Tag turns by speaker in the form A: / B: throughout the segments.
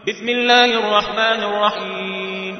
A: بسم الله الرحمن الرحيم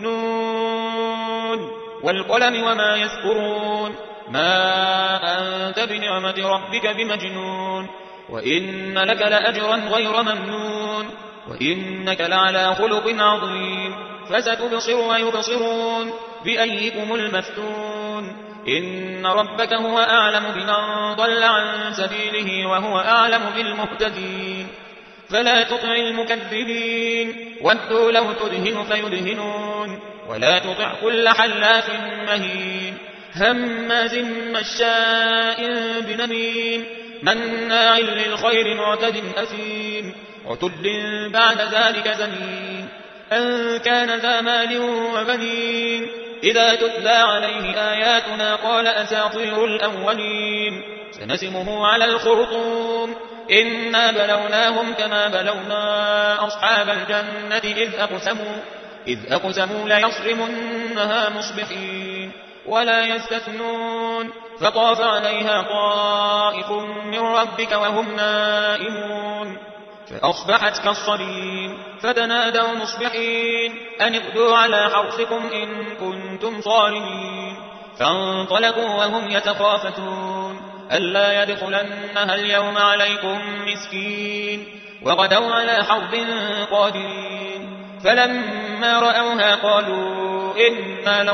A: نون والقلم وما يسطرون ما أنت بنعمة ربك بمجنون وإن لك لأجرا غير ممنون وإنك لعلى خلق عظيم فستبصر ويبصرون بأيكم المفتون إن ربك هو أعلم بمن ضل عن سبيله وهو أعلم بالمهتدين فلا تطع المكذبين ودوا لو تدهن فيدهنون ولا تطع كل حلاف مهين هماز مشاء بنميم مناع للخير معتد أثيم عتل بعد ذلك زنيم أن كان ذا مال وبنين إذا تتلى عليه آياتنا قال أساطير الأولين سنسمه على الخرطوم إنا بلوناهم كما بلونا أصحاب الجنة إذ أقسموا ليصرمنها مصبحين ولا يستثنون فطاف عليها طائف من ربك وهم نائمون فأصبحت كالصريم فتنادوا مصبحين أن اغدوا على حرثكم إن كنتم صارمين فانطلقوا وهم يتخافتون ألا يدخلنها اليوم عليكم مسكين وغدوا على حرب قادرين فلما رأوها قالوا إنا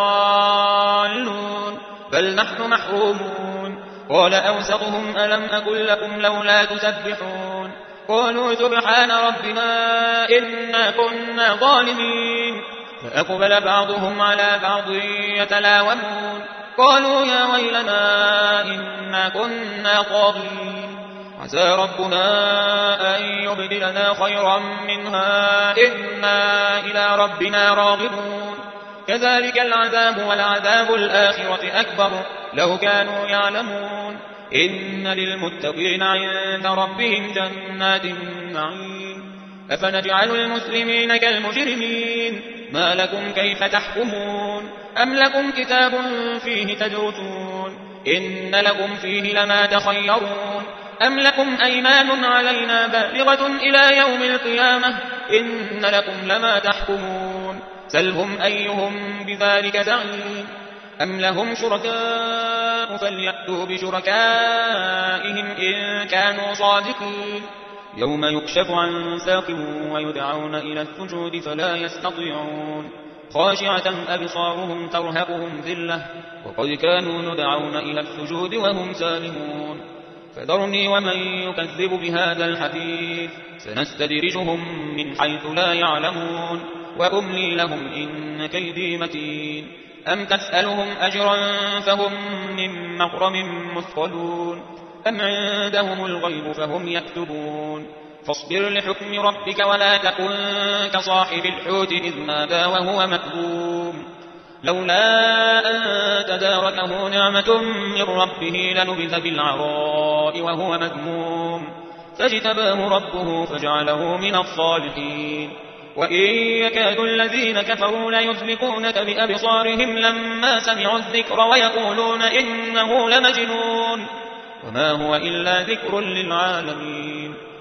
A: لضالون بل نحن محرومون قال أوسطهم ألم أقل لكم لولا تسبحون قالوا سبحان ربنا إنا كنا ظالمين فأقبل بعضهم على بعض يتلاومون قالوا يا ويلنا إنا كنا طاغين عسى ربنا أن يبدلنا خيرا منها إنا إلى ربنا راغبون كذلك العذاب والعذاب الآخرة أكبر لو كانوا يعلمون إن للمتقين عند ربهم جنات النعيم أفنجعل المسلمين كالمجرمين ما لكم كيف تحكمون أم لكم كتاب فيه تدرسون إن لكم فيه لما تخيرون أم لكم أيمان علينا بالغة إلى يوم القيامة إن لكم لما تحكمون سلهم أيهم بذلك زعيم أم لهم شركاء فليأتوا بشركائهم إن كانوا صادقين يوم يكشف عن ساق ويدعون إلى السجود فلا يستطيعون خاشعة أبصارهم ترهقهم ذلة وقد كانوا يدعون إلى السجود وهم سالمون فذرني ومن يكذب بهذا الحديث سنستدرجهم من حيث لا يعلمون وأملي لهم إن كيدي متين أم تسألهم أجرا فهم من مغرم مثقلون أم عندهم الغيب فهم يكتبون فاصبر لحكم ربك ولا تكن كصاحب الحوت إذ نادى وهو مكذوم لولا أن تداركه نعمة من ربه لنبذ بالعراء وهو مذموم فاجتباه ربه فجعله من الصالحين وإن يكاد الذين كفروا ليزلقونك بأبصارهم لما سمعوا الذكر ويقولون إنه لمجنون وما هو إلا ذكر للعالمين